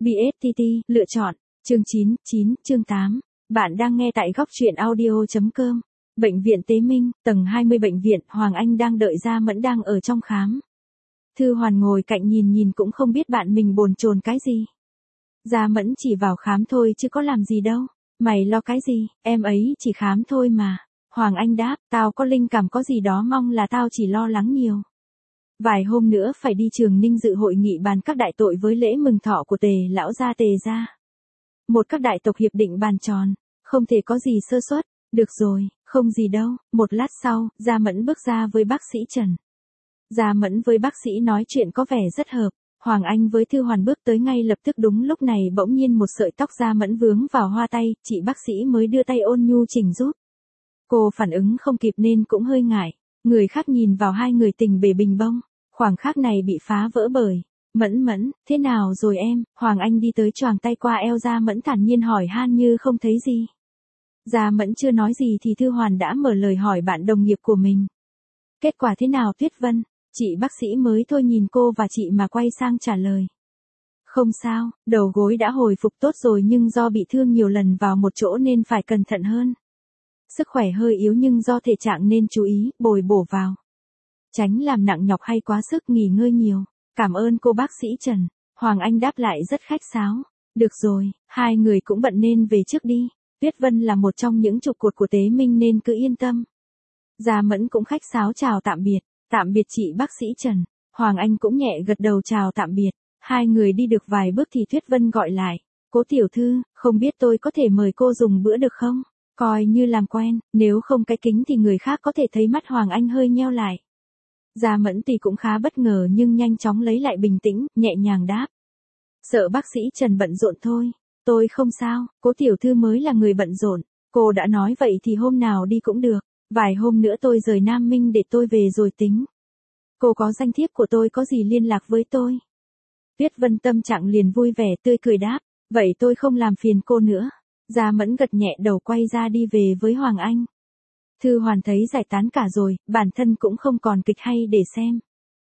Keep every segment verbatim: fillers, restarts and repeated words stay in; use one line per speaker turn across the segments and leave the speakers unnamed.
bê ét tê tê, lựa chọn, chương chín, chín, chương tám. Bạn đang nghe tại góc truyện audio chấm com. Bệnh viện Tế Minh, tầng hai mươi bệnh viện, Hoàng Anh đang đợi Gia Mẫn đang ở trong khám. Thư Hoàn ngồi cạnh nhìn nhìn cũng không biết bạn mình bồn chồn cái gì. Gia Mẫn chỉ vào khám thôi chứ có làm gì đâu. Mày lo cái gì, em ấy chỉ khám thôi mà. Hoàng Anh đáp, tao có linh cảm có gì đó, mong là tao chỉ lo lắng nhiều. Vài hôm nữa phải đi Trường Ninh dự hội nghị bàn các đại tội với lễ mừng thọ của Tề lão gia Tề gia. Một các đại tộc hiệp định bàn tròn, không thể có gì sơ suất. Được rồi, không gì đâu. Một lát sau, Gia Mẫn bước ra với bác sĩ Trần. Gia Mẫn với bác sĩ nói chuyện có vẻ rất hợp. Hoàng Anh với Thư Hoàn bước tới ngay lập tức. Đúng lúc này bỗng nhiên một sợi tóc Gia Mẫn vướng vào hoa tay, chị bác sĩ mới đưa tay ôn nhu chỉnh giúp. Cô phản ứng không kịp nên cũng hơi ngại. Người khác nhìn vào hai người tình bể bình bông. Khoảng khắc này bị phá vỡ bởi, Mẫn Mẫn, thế nào rồi em? Hoàng Anh đi tới choàng tay qua eo Gia Mẫn thản nhiên hỏi han như không thấy gì. Gia Mẫn chưa nói gì thì Thư Hoàn đã mở lời hỏi bạn đồng nghiệp của mình. Kết quả thế nào Tuyết Vân? Chị bác sĩ mới thôi nhìn cô và chị mà quay sang trả lời. Không sao, đầu gối đã hồi phục tốt rồi nhưng do bị thương nhiều lần vào một chỗ nên phải cẩn thận hơn. Sức khỏe hơi yếu nhưng do thể trạng nên chú ý, bồi bổ vào. Tránh làm nặng nhọc hay quá sức, nghỉ ngơi nhiều. Cảm ơn cô bác sĩ Trần. Hoàng Anh đáp lại rất khách sáo. Được rồi, hai người cũng bận nên về trước đi. Tuyết Vân là một trong những trụ cột của Tế Minh nên cứ yên tâm. Gia Mẫn cũng khách sáo chào tạm biệt. Tạm biệt chị bác sĩ Trần. Hoàng Anh cũng nhẹ gật đầu chào tạm biệt. Hai người đi được vài bước thì Tuyết Vân gọi lại. Cố tiểu thư, không biết tôi có thể mời cô dùng bữa được không? Coi như làm quen, nếu không cái kính thì người khác có thể thấy mắt Hoàng Anh hơi nheo lại. Gia Mẫn thì cũng khá bất ngờ nhưng nhanh chóng lấy lại bình tĩnh, nhẹ nhàng đáp. Sợ bác sĩ Trần bận rộn thôi. Tôi không sao, cố tiểu thư mới là người bận rộn. Cô đã nói vậy thì hôm nào đi cũng được. Vài hôm nữa tôi rời Nam Minh để tôi về rồi tính. Cô có danh thiếp của tôi, có gì liên lạc với tôi. Tuyết Vân tâm trạng liền vui vẻ tươi cười đáp. Vậy tôi không làm phiền cô nữa. Gia Mẫn gật nhẹ đầu quay ra đi về với Hoàng Anh. Thư Hoàn thấy giải tán cả rồi, bản thân cũng không còn kịch hay để xem.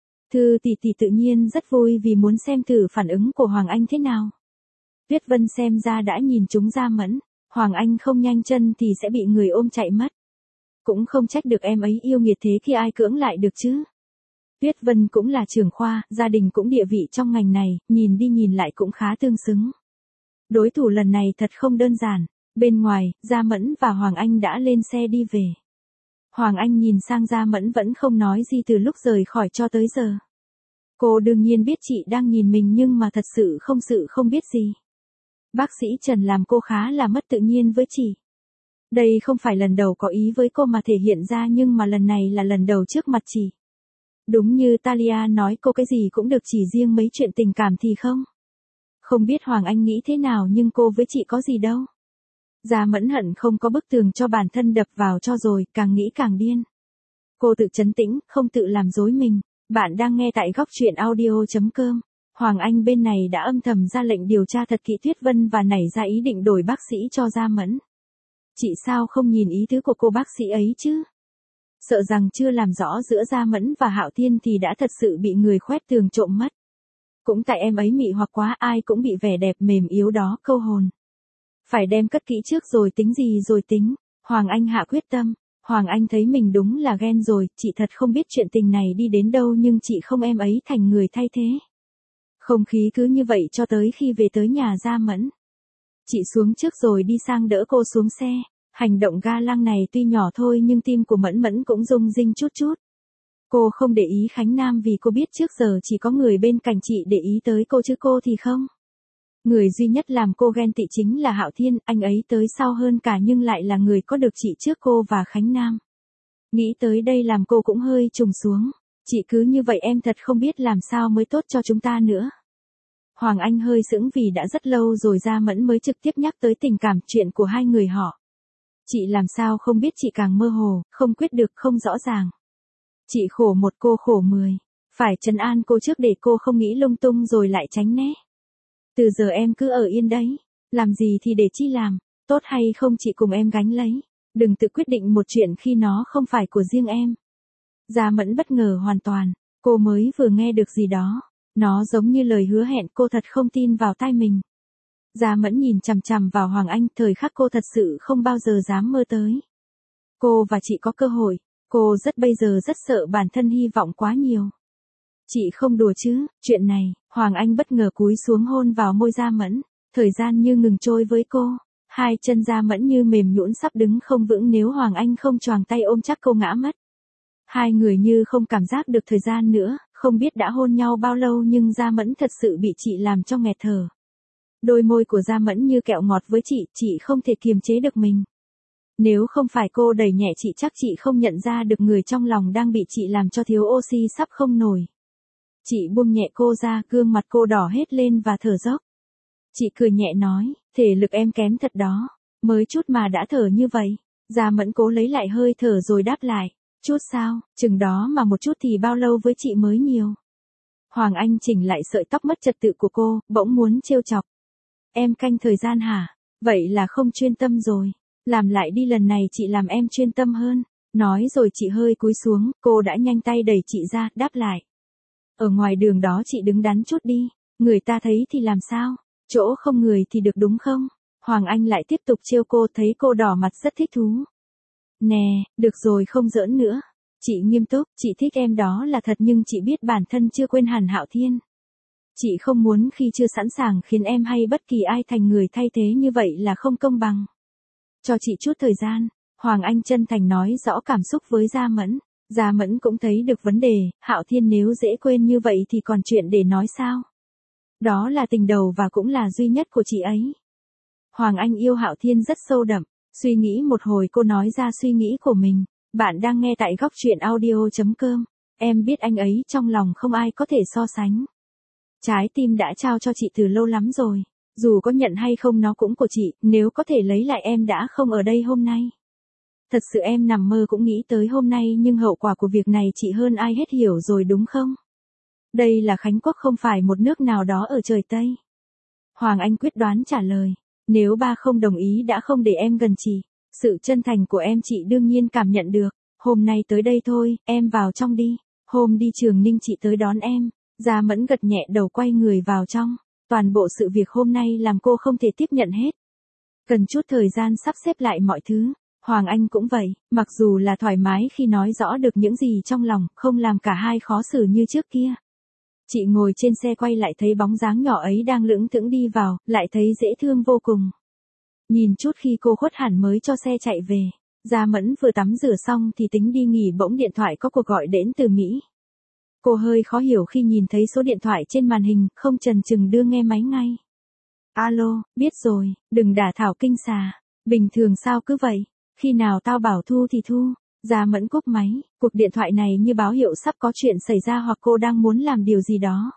Thư tỷ tỷ tự nhiên rất vui vì muốn xem thử phản ứng của Hoàng Anh thế nào. Tuyết Vân xem ra đã nhìn trúng Gia Mẫn, Hoàng Anh không nhanh chân thì sẽ bị người ôm chạy mất. Cũng không trách được em ấy yêu nghiệt thế, khi ai cưỡng lại được chứ. Tuyết Vân cũng là trưởng khoa, gia đình cũng địa vị trong ngành này, nhìn đi nhìn lại cũng khá tương xứng. Đối thủ lần này thật không đơn giản. Bên ngoài, Gia Mẫn và Hoàng Anh đã lên xe đi về. Hoàng Anh nhìn sang Gia Mẫn vẫn không nói gì từ lúc rời khỏi cho tới giờ. Cô đương nhiên biết chị đang nhìn mình nhưng mà thật sự không sự không biết gì. Bác sĩ Trần làm cô khá là mất tự nhiên với chị. Đây không phải lần đầu có ý với cô mà thể hiện ra nhưng mà lần này là lần đầu trước mặt chị. Đúng như Talia nói, cô cái gì cũng được, chỉ riêng mấy chuyện tình cảm thì không. Không biết Hoàng Anh nghĩ thế nào nhưng cô với chị có gì đâu. Gia Mẫn hận không có bức tường cho bản thân đập vào cho rồi, càng nghĩ càng điên. Cô tự trấn tĩnh, không tự làm dối mình. Bạn đang nghe tại góc truyện audio chấm com. Hoàng Anh bên này đã âm thầm ra lệnh điều tra thật kỹ Tuyết Vân và nảy ra ý định đổi bác sĩ cho Gia Mẫn. Chị sao không nhìn ý tứ của cô bác sĩ ấy chứ? Sợ rằng chưa làm rõ giữa Gia Mẫn và Hạo Thiên thì đã thật sự bị người khoét tường trộm mất. Cũng tại em ấy mị hoặc quá, ai cũng bị vẻ đẹp mềm yếu đó câu hồn. Phải đem cất kỹ trước rồi tính gì rồi tính. Hoàng Anh hạ quyết tâm. Hoàng Anh thấy mình đúng là ghen rồi, chị thật không biết chuyện tình này đi đến đâu nhưng chị không em ấy thành người thay thế. Không khí cứ như vậy cho tới khi về tới nhà Gia Mẫn. Chị xuống trước rồi đi sang đỡ cô xuống xe. Hành động ga lăng này tuy nhỏ thôi nhưng tim của Mẫn Mẫn cũng rung rinh chút chút. Cô không để ý Khánh Nam vì cô biết trước giờ chỉ có người bên cạnh chị để ý tới cô chứ cô thì không. Người duy nhất làm cô ghen tị chính là Hạo Thiên, anh ấy tới sau hơn cả nhưng lại là người có được chị trước cô và Khánh Nam. Nghĩ tới đây làm cô cũng hơi trùng xuống. Chị cứ như vậy em thật không biết làm sao mới tốt cho chúng ta nữa. Hoàng Anh hơi sững vì đã rất lâu rồi Gia Mẫn mới trực tiếp nhắc tới tình cảm chuyện của hai người họ. Chị làm sao không biết, chị càng mơ hồ, không quyết được, không rõ ràng. Chị khổ một cô khổ mười. Phải trấn an cô trước để cô không nghĩ lung tung rồi lại tránh né. Từ giờ em cứ ở yên đấy. Làm gì thì để chi làm. Tốt hay không chị cùng em gánh lấy. Đừng tự quyết định một chuyện khi nó không phải của riêng em. Gia Mẫn bất ngờ hoàn toàn. Cô mới vừa nghe được gì đó. Nó giống như lời hứa hẹn, cô thật không tin vào tai mình. Gia Mẫn nhìn chằm chằm vào Hoàng Anh, thời khắc cô thật sự không bao giờ dám mơ tới. Cô và chị có cơ hội, cô rất bây giờ rất sợ bản thân hy vọng quá nhiều. Chị không đùa chứ, chuyện này, Hoàng Anh bất ngờ cúi xuống hôn vào môi Gia Mẫn, thời gian như ngừng trôi với cô. Hai chân Gia Mẫn như mềm nhũn sắp đứng không vững nếu Hoàng Anh không choàng tay ôm chắc cô ngã mất. Hai người như không cảm giác được thời gian nữa, không biết đã hôn nhau bao lâu nhưng Gia Mẫn thật sự bị chị làm cho nghẹt thở. Đôi môi của Gia Mẫn như kẹo ngọt với chị, chị không thể kiềm chế được mình. Nếu không phải cô đẩy nhẹ chị chắc chị không nhận ra được người trong lòng đang bị chị làm cho thiếu oxy sắp không nổi. Chị buông nhẹ cô ra, gương mặt cô đỏ hết lên và thở dốc. Chị cười nhẹ nói, thể lực em kém thật đó, mới chút mà đã thở như vậy. Gia Mẫn cố lấy lại hơi thở rồi đáp lại, chút sao, chừng đó mà một chút thì bao lâu với chị mới nhiều. Hoàng Anh chỉnh lại sợi tóc mất trật tự của cô, bỗng muốn trêu chọc. Em canh thời gian hả? Vậy là không chuyên tâm rồi. Làm lại đi, lần này chị làm em chuyên tâm hơn. Nói rồi chị hơi cúi xuống, cô đã nhanh tay đẩy chị ra, đáp lại. Ở ngoài đường đó chị đứng đắn chút đi, người ta thấy thì làm sao? Chỗ không người thì được đúng không? Hoàng Anh lại tiếp tục trêu cô, thấy cô đỏ mặt rất thích thú. Nè, được rồi không giỡn nữa. Chị nghiêm túc, chị thích em đó là thật nhưng chị biết bản thân chưa quên hẳn Hạo Thiên. Chị không muốn khi chưa sẵn sàng khiến em hay bất kỳ ai thành người thay thế như vậy là không công bằng. Cho chị chút thời gian, Hoàng Anh chân thành nói rõ cảm xúc với Gia Mẫn. Gia Mẫn cũng thấy được vấn đề, Hạo Thiên nếu dễ quên như vậy thì còn chuyện để nói sao? Đó là tình đầu và cũng là duy nhất của chị ấy. Hoàng Anh yêu Hạo Thiên rất sâu đậm, suy nghĩ một hồi cô nói ra suy nghĩ của mình. Bạn đang nghe tại góc truyện audio chấm com. Em biết anh ấy trong lòng không ai có thể so sánh. Trái tim đã trao cho chị từ lâu lắm rồi. Dù có nhận hay không nó cũng của chị, nếu có thể lấy lại em đã không ở đây hôm nay. Thật sự em nằm mơ cũng nghĩ tới hôm nay nhưng hậu quả của việc này chị hơn ai hết hiểu rồi đúng không? Đây là Khánh Quốc không phải một nước nào đó ở trời Tây. Hoàng Anh quyết đoán trả lời. Nếu ba không đồng ý đã không để em gần chị. Sự chân thành của em chị đương nhiên cảm nhận được. Hôm nay tới đây thôi, em vào trong đi. Hôm đi Trường Ninh chị tới đón em. Gia Mẫn gật nhẹ đầu quay người vào trong. Toàn bộ sự việc hôm nay làm cô không thể tiếp nhận hết. Cần chút thời gian sắp xếp lại mọi thứ. Hoàng Anh cũng vậy, mặc dù là thoải mái khi nói rõ được những gì trong lòng, không làm cả hai khó xử như trước kia. Chị ngồi trên xe quay lại thấy bóng dáng nhỏ ấy đang lững thững đi vào, lại thấy dễ thương vô cùng. Nhìn chút khi cô khuất hẳn mới cho xe chạy về. Gia Mẫn vừa tắm rửa xong thì tính đi nghỉ bỗng điện thoại có cuộc gọi đến từ Mỹ. Cô hơi khó hiểu khi nhìn thấy số điện thoại trên màn hình, không chần chừng đưa nghe máy ngay. Alo, biết rồi, đừng đả thảo kinh xà. Bình thường sao cứ vậy, khi nào tao bảo thu thì thu. Gia Mẫn cúp máy, cuộc điện thoại này như báo hiệu sắp có chuyện xảy ra hoặc cô đang muốn làm điều gì đó.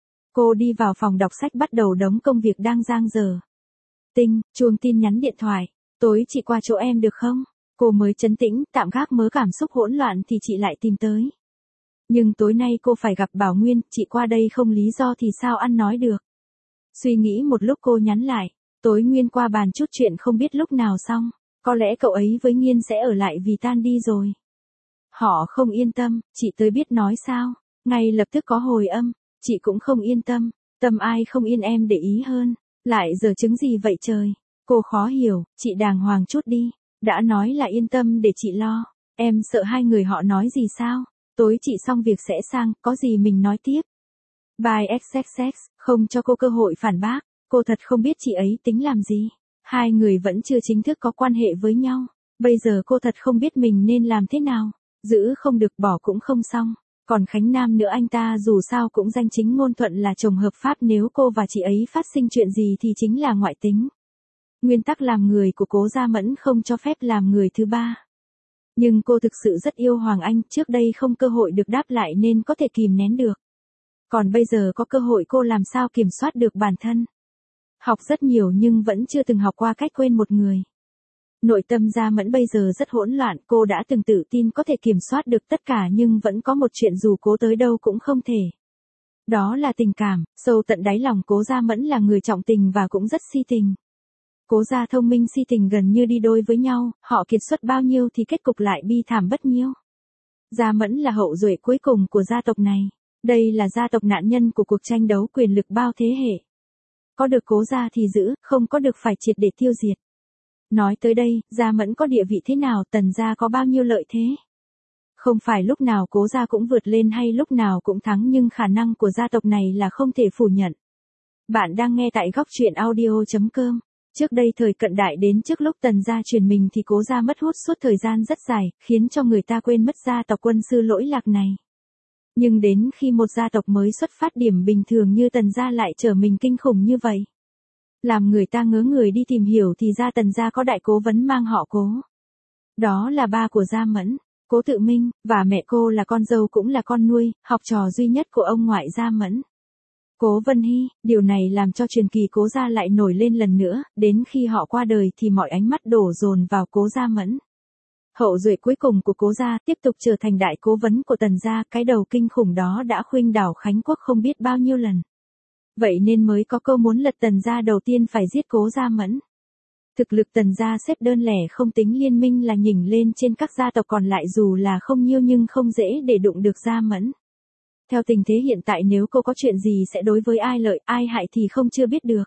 Cô đi vào phòng đọc sách bắt đầu đống công việc đang dang dở. Tinh, chuông tin nhắn điện thoại, tối chị qua chỗ em được không? Cô mới trấn tĩnh, tạm gác mớ cảm xúc hỗn loạn thì chị lại tìm tới. Nhưng tối nay cô phải gặp Bảo Nguyên, chị qua đây không lý do thì sao ăn nói được. Suy nghĩ một lúc cô nhắn lại, tối Nguyên qua bàn chút chuyện không biết lúc nào xong, có lẽ cậu ấy với Nghiên sẽ ở lại vì tan đi rồi. Họ không yên tâm, chị tới biết nói sao, ngay lập tức có hồi âm, chị cũng không yên tâm, tâm ai không yên em để ý hơn, lại giờ chứng gì vậy trời, cô khó hiểu, chị đàng hoàng chút đi, đã nói là yên tâm để chị lo, em sợ hai người họ nói gì sao, tối chị xong việc sẽ sang, có gì mình nói tiếp. Bye xx xx, không cho cô cơ hội phản bác, cô thật không biết chị ấy tính làm gì. Hai người vẫn chưa chính thức có quan hệ với nhau, bây giờ cô thật không biết mình nên làm thế nào, giữ không được bỏ cũng không xong, còn Khánh Nam nữa anh ta dù sao cũng danh chính ngôn thuận là chồng hợp pháp nếu cô và chị ấy phát sinh chuyện gì thì chính là ngoại tính. Nguyên tắc làm người của Cố Gia Mẫn không cho phép làm người thứ ba. Nhưng cô thực sự rất yêu Hoàng Anh, trước đây không cơ hội được đáp lại nên có thể kìm nén được. Còn bây giờ có cơ hội cô làm sao kiểm soát được bản thân. Học rất nhiều nhưng vẫn chưa từng học qua cách quên một người. Nội tâm Gia Mẫn bây giờ rất hỗn loạn, cô đã từng tự tin có thể kiểm soát được tất cả nhưng vẫn có một chuyện dù cố tới đâu cũng không thể. Đó là tình cảm, sâu tận đáy lòng Cố Gia Mẫn là người trọng tình và cũng rất si tình. Cố Gia thông minh si tình gần như đi đôi với nhau, họ kiệt xuất bao nhiêu thì kết cục lại bi thảm bất nhiêu. Gia Mẫn là hậu duệ cuối cùng của gia tộc này. Đây là gia tộc nạn nhân của cuộc tranh đấu quyền lực bao thế hệ. Có được Cố gia thì giữ, không có được phải triệt để tiêu diệt. Nói tới đây, Gia Mẫn có địa vị thế nào, Tần gia có bao nhiêu lợi thế? Không phải lúc nào Cố gia cũng vượt lên hay lúc nào cũng thắng, nhưng khả năng của gia tộc này là không thể phủ nhận. Bạn đang nghe tại góc truyện audio.com. Trước đây thời cận đại đến trước lúc Tần gia truyền mình thì Cố gia mất hút suốt thời gian rất dài, khiến cho người ta quên mất gia tộc quân sư lỗi lạc này. Nhưng đến khi một gia tộc mới xuất phát điểm bình thường như Tần gia lại trở mình kinh khủng như vậy, làm người ta ngớ người đi tìm hiểu thì ra Tần gia có đại cố vấn mang họ Cố. Đó là ba của Gia Mẫn, Cố Tự Minh, và mẹ cô là con dâu cũng là con nuôi, học trò duy nhất của ông ngoại Gia Mẫn, Cố Vân Hy. Điều này làm cho truyền kỳ Cố gia lại nổi lên lần nữa, đến khi họ qua đời thì mọi ánh mắt đổ dồn vào Cố Gia Mẫn. Hậu duệ cuối cùng của Cố gia tiếp tục trở thành đại cố vấn của Tần gia, cái đầu kinh khủng đó đã khuynh đảo Khánh Quốc không biết bao nhiêu lần. Vậy nên mới có câu muốn lật Tần gia đầu tiên phải giết Cố Gia Mẫn. Thực lực Tần gia xếp đơn lẻ không tính liên minh là nhỉnh lên trên các gia tộc còn lại, dù là không nhiêu nhưng không dễ để đụng được Gia Mẫn. Theo tình thế hiện tại nếu cô có chuyện gì sẽ đối với ai lợi, ai hại thì không chưa biết được.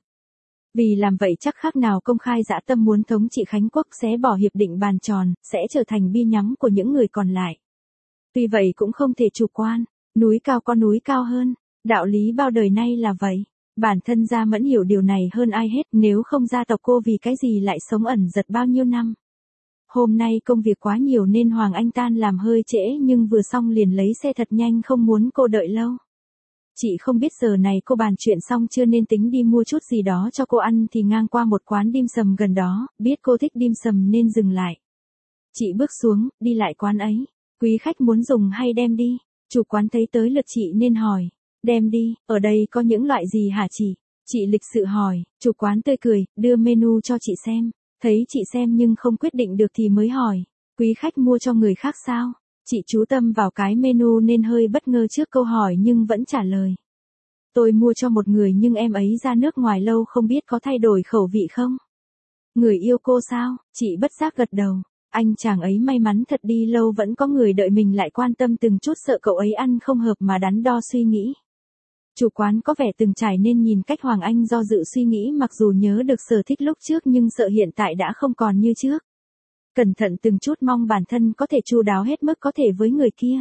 Vì làm vậy chắc khác nào công khai dã tâm muốn thống trị Khánh Quốc, xé bỏ hiệp định bàn tròn, sẽ trở thành bi nhắm của những người còn lại. Tuy vậy cũng không thể chủ quan, núi cao có núi cao hơn, đạo lý bao đời nay là vậy. Bản thân Gia Mẫn hiểu điều này hơn ai hết, nếu không gia tộc cô vì cái gì lại sống ẩn giật bao nhiêu năm. Hôm nay công việc quá nhiều nên Hoàng Anh tan làm hơi trễ, nhưng vừa xong liền lấy xe thật nhanh không muốn cô đợi lâu. Chị không biết giờ này cô bàn chuyện xong chưa nên tính đi mua chút gì đó cho cô ăn thì ngang qua một quán dim sầm gần đó, biết cô thích dim sầm nên dừng lại. Chị bước xuống, đi lại quán ấy. Quý khách muốn dùng hay đem đi? Chủ quán thấy tới lượt chị nên hỏi. Đem đi, ở đây có những loại gì hả chị? Chị lịch sự hỏi, chủ quán tươi cười, đưa menu cho chị xem. Thấy chị xem nhưng không quyết định được thì mới hỏi. Quý khách mua cho người khác sao? Chị chú tâm vào cái menu nên hơi bất ngờ trước câu hỏi nhưng vẫn trả lời. Tôi mua cho một người nhưng em ấy ra nước ngoài lâu không biết có thay đổi khẩu vị không? Người yêu cô sao? Chị bất giác gật đầu. Anh chàng ấy may mắn thật, đi lâu vẫn có người đợi mình lại quan tâm từng chút, sợ cậu ấy ăn không hợp mà đắn đo suy nghĩ. Chủ quán có vẻ từng trải nên nhìn cách Hoàng Anh do dự suy nghĩ, mặc dù nhớ được sở thích lúc trước nhưng sợ hiện tại đã không còn như trước. Cẩn thận từng chút, mong bản thân có thể chu đáo hết mức có thể với người kia.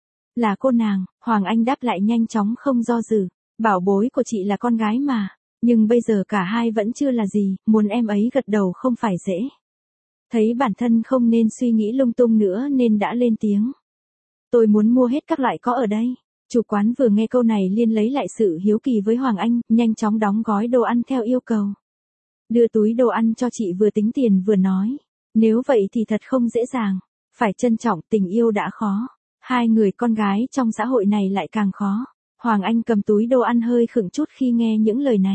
Là cô nàng, Hoàng Anh đáp lại nhanh chóng không do dự. Bảo bối của chị là con gái mà. Nhưng bây giờ cả hai vẫn chưa là gì, muốn em ấy gật đầu không phải dễ. Thấy bản thân không nên suy nghĩ lung tung nữa nên đã lên tiếng. Tôi muốn mua hết các loại có ở đây. Chủ quán vừa nghe câu này liền lấy lại sự hiếu kỳ với Hoàng Anh, nhanh chóng đóng gói đồ ăn theo yêu cầu. Đưa túi đồ ăn cho chị, vừa tính tiền vừa nói. Nếu vậy thì thật không dễ dàng. Phải trân trọng, tình yêu đã khó. Hai người con gái trong xã hội này lại càng khó. Hoàng Anh cầm túi đồ ăn hơi khựng chút khi nghe những lời này.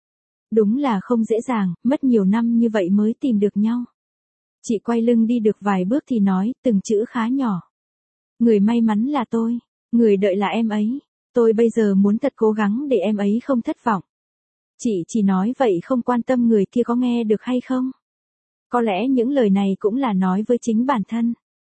Đúng là không dễ dàng, mất nhiều năm như vậy mới tìm được nhau. Chị quay lưng đi được vài bước thì nói, từng chữ khá nhỏ. Người may mắn là tôi, người đợi là em ấy. Tôi bây giờ muốn thật cố gắng để em ấy không thất vọng. Chị chỉ nói vậy không quan tâm người kia có nghe được hay không. Có lẽ những lời này cũng là nói với chính bản thân.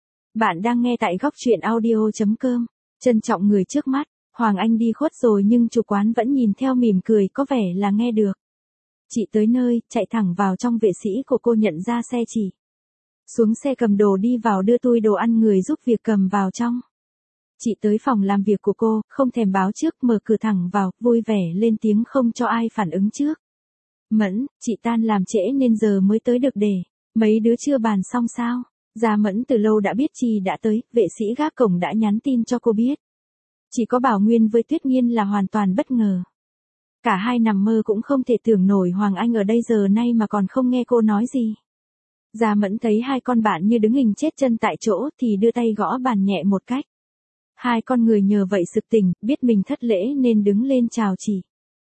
Bạn đang nghe tại góc truyện audio.com. Trân trọng người trước mắt. Hoàng Anh đi khuất rồi nhưng chủ quán vẫn nhìn theo mỉm cười, có vẻ là nghe được. Chị tới nơi, chạy thẳng vào trong, vệ sĩ của cô nhận ra xe chị. Xuống xe cầm đồ đi vào đưa túi đồ ăn, người giúp việc cầm vào trong. Chị tới phòng làm việc của cô, không thèm báo trước, mở cửa thẳng vào, vui vẻ lên tiếng không cho ai phản ứng trước. Mẫn, chị tan làm trễ nên giờ mới tới được, để mấy đứa chưa bàn xong sao? Gia Mẫn từ lâu đã biết chị đã tới, vệ sĩ gác cổng đã nhắn tin cho cô biết. Chỉ có Bảo Nguyên với Tuyết Nghiên là hoàn toàn bất ngờ. Cả hai nằm mơ cũng không thể tưởng nổi Hoàng Anh ở đây giờ nay mà còn không nghe cô nói gì. Gia Mẫn thấy hai con bạn như đứng hình chết chân tại chỗ thì đưa tay gõ bàn nhẹ một cách. Hai con người nhờ vậy sực tỉnh, biết mình thất lễ nên đứng lên chào chị.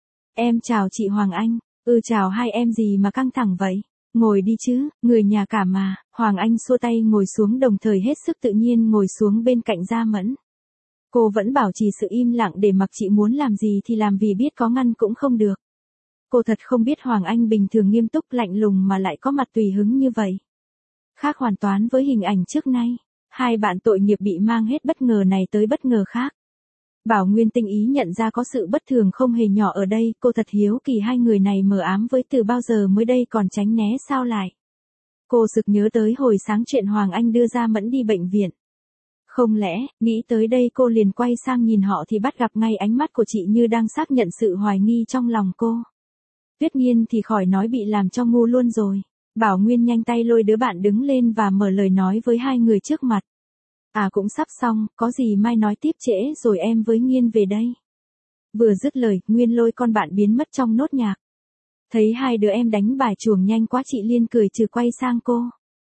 Em chào chị Hoàng Anh. Ừ, chào hai em gì mà căng thẳng vậy? Ngồi đi chứ, người nhà cả mà. Hoàng Anh xua tay ngồi xuống, đồng thời hết sức tự nhiên ngồi xuống bên cạnh Gia Mẫn. Cô vẫn bảo trì sự im lặng để mặc chị muốn làm gì thì làm, vì biết có ngăn cũng không được. Cô thật không biết Hoàng Anh bình thường nghiêm túc lạnh lùng mà lại có mặt tùy hứng như vậy. Khác hoàn toàn với hình ảnh trước nay. Hai bạn tội nghiệp bị mang hết bất ngờ này tới bất ngờ khác. Bảo Nguyên tinh ý nhận ra có sự bất thường không hề nhỏ ở đây, cô thật hiếu kỳ hai người này mờ ám với từ bao giờ mới đây còn tránh né sao lại. Cô sực nhớ tới hồi sáng chuyện Hoàng Anh đưa ra Mẫn đi bệnh viện. Không lẽ, nghĩ tới đây cô liền quay sang nhìn họ thì bắt gặp ngay ánh mắt của chị như đang xác nhận sự hoài nghi trong lòng cô. Tuyết Nghiên thì khỏi nói bị làm cho ngu luôn rồi. Bảo Nguyên nhanh tay lôi đứa bạn đứng lên và mở lời nói với hai người trước mặt. À cũng sắp xong, có gì mai nói tiếp trễ rồi em với Nghiên về đây. Vừa dứt lời, Nguyên lôi con bạn biến mất trong nốt nhạc. Thấy hai đứa em đánh bài chuồng nhanh quá chị Liên cười trừ quay sang cô.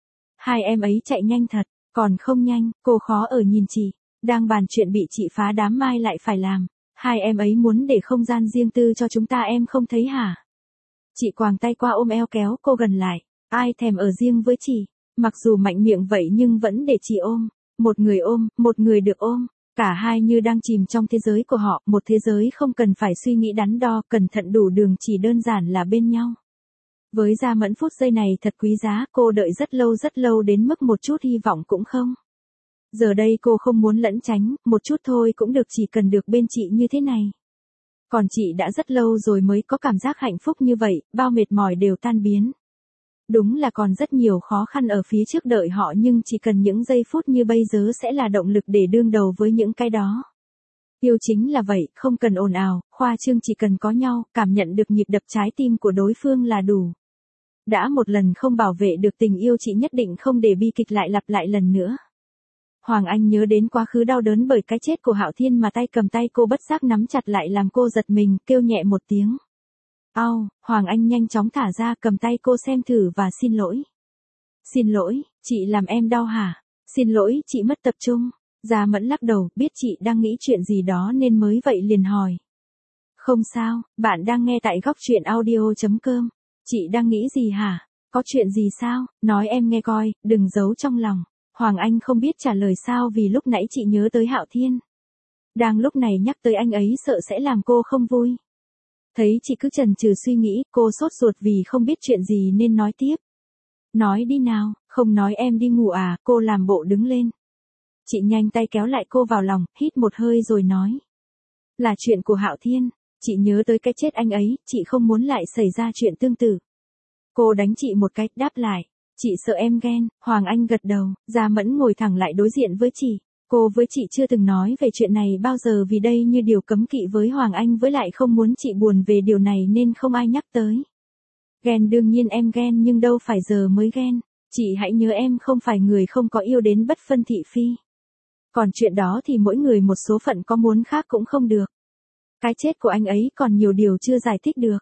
Hai em ấy chạy nhanh thật, còn không nhanh, cô khó ở nhìn chị. Đang bàn chuyện bị chị phá đám mai lại phải làm. Hai em ấy muốn để không gian riêng tư cho chúng ta em không thấy hả? Chị quàng tay qua ôm eo kéo cô gần lại. Ai thèm ở riêng với chị. Mặc dù mạnh miệng vậy nhưng vẫn để chị ôm. Một người ôm, một người được ôm. Cả hai như đang chìm trong thế giới của họ, một thế giới không cần phải suy nghĩ đắn đo, cẩn thận đủ đường, chỉ đơn giản là bên nhau. Với Gia Mẫn phút giây này thật quý giá, cô đợi rất lâu rất lâu đến mức một chút hy vọng cũng không. Giờ đây cô không muốn lẩn tránh, một chút thôi cũng được, chỉ cần được bên chị như thế này. Còn chị đã rất lâu rồi mới có cảm giác hạnh phúc như vậy, bao mệt mỏi đều tan biến. Đúng là còn rất nhiều khó khăn ở phía trước đợi họ nhưng chỉ cần những giây phút như bây giờ sẽ là động lực để đương đầu với những cái đó. Yêu chính là vậy, không cần ồn ào, khoa trương, chỉ cần có nhau, cảm nhận được nhịp đập trái tim của đối phương là đủ. Đã một lần không bảo vệ được tình yêu, chị nhất định không để bi kịch lại lặp lại lần nữa. Hoàng Anh nhớ đến quá khứ đau đớn bởi cái chết của Hạo Thiên mà tay cầm tay cô bất giác nắm chặt lại làm cô giật mình, kêu nhẹ một tiếng. Au, Hoàng Anh nhanh chóng thả ra, cầm tay cô xem thử và xin lỗi. Xin lỗi, chị làm em đau hả? Xin lỗi, chị mất tập trung. Gia Mẫn lắc đầu, biết chị đang nghĩ chuyện gì đó nên mới vậy liền hỏi. Không sao, bạn đang nghe tại góc truyện audio chấm com. Chị đang nghĩ gì hả? Có chuyện gì sao? Nói em nghe coi, đừng giấu trong lòng. Hoàng Anh không biết trả lời sao vì lúc nãy chị nhớ tới Hạo Thiên. Đang lúc này nhắc tới anh ấy sợ sẽ làm cô không vui. Thấy chị cứ chần chừ suy nghĩ, cô sốt ruột vì không biết chuyện gì nên nói tiếp. Nói đi nào, không nói em đi ngủ à? Cô làm bộ đứng lên. Chị nhanh tay kéo lại cô vào lòng, hít một hơi rồi nói. Là chuyện của Hạo Thiên, chị nhớ tới cái chết anh ấy, chị không muốn lại xảy ra chuyện tương tự. Cô đánh chị một cái, đáp lại. Chị sợ em ghen. Hoàng Anh gật đầu, Gia Mẫn ngồi thẳng lại đối diện với chị. Cô với chị chưa từng nói về chuyện này bao giờ vì đây như điều cấm kỵ với Hoàng Anh, với lại không muốn chị buồn về điều này nên không ai nhắc tới. Ghen đương nhiên em ghen nhưng đâu phải giờ mới ghen. Chị hãy nhớ em không phải người không có yêu đến bất phân thị phi. Còn chuyện đó thì mỗi người một số phận, có muốn khác cũng không được. Cái chết của anh ấy còn nhiều điều chưa giải thích được.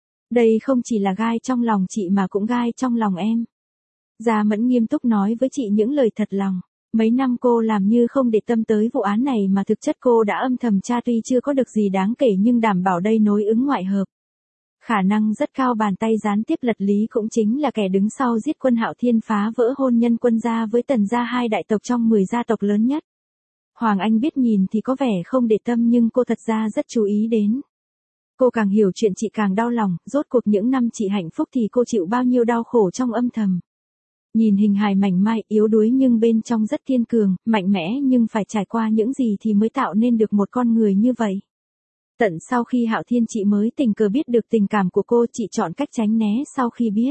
Đây không chỉ là gai trong lòng chị mà cũng gai trong lòng em. Gia Mẫn nghiêm túc nói với chị những lời thật lòng. Mấy năm cô làm như không để tâm tới vụ án này mà thực chất cô đã âm thầm tra, tuy chưa có được gì đáng kể nhưng đảm bảo đây nối ứng ngoại hợp. Khả năng rất cao bàn tay gián tiếp Lật Lý cũng chính là kẻ đứng sau giết quân Hạo Thiên, phá vỡ hôn nhân Quân gia với Tần gia, hai đại tộc trong mười gia tộc lớn nhất. Hoàng Anh biết nhìn thì có vẻ không để tâm nhưng cô thật ra rất chú ý đến. Cô càng hiểu chuyện chị càng đau lòng, rốt cuộc những năm chị hạnh phúc thì cô chịu bao nhiêu đau khổ trong âm thầm. Nhìn hình hài mảnh mai, yếu đuối nhưng bên trong rất kiên cường, mạnh mẽ, nhưng phải trải qua những gì thì mới tạo nên được một con người như vậy. Tận sau khi Hạo Thiên chị mới tình cờ biết được tình cảm của cô, chị chọn cách tránh né sau khi biết.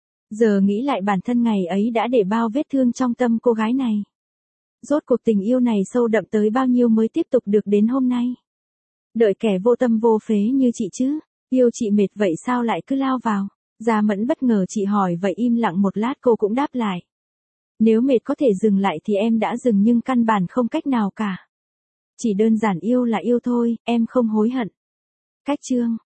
Giờ nghĩ lại bản thân ngày ấy đã để bao vết thương trong tâm cô gái này. Rốt cuộc tình yêu này sâu đậm tới bao nhiêu mới tiếp tục được đến hôm nay. Đợi kẻ vô tâm vô phế như chị chứ, yêu chị mệt vậy sao lại cứ lao vào. Gia Mẫn bất ngờ chị hỏi vậy, im lặng một lát cô cũng đáp lại. Nếu mệt có thể dừng lại thì em đã dừng nhưng căn bản không cách nào cả. Chỉ đơn giản yêu là yêu thôi, em không hối hận. Cách chương.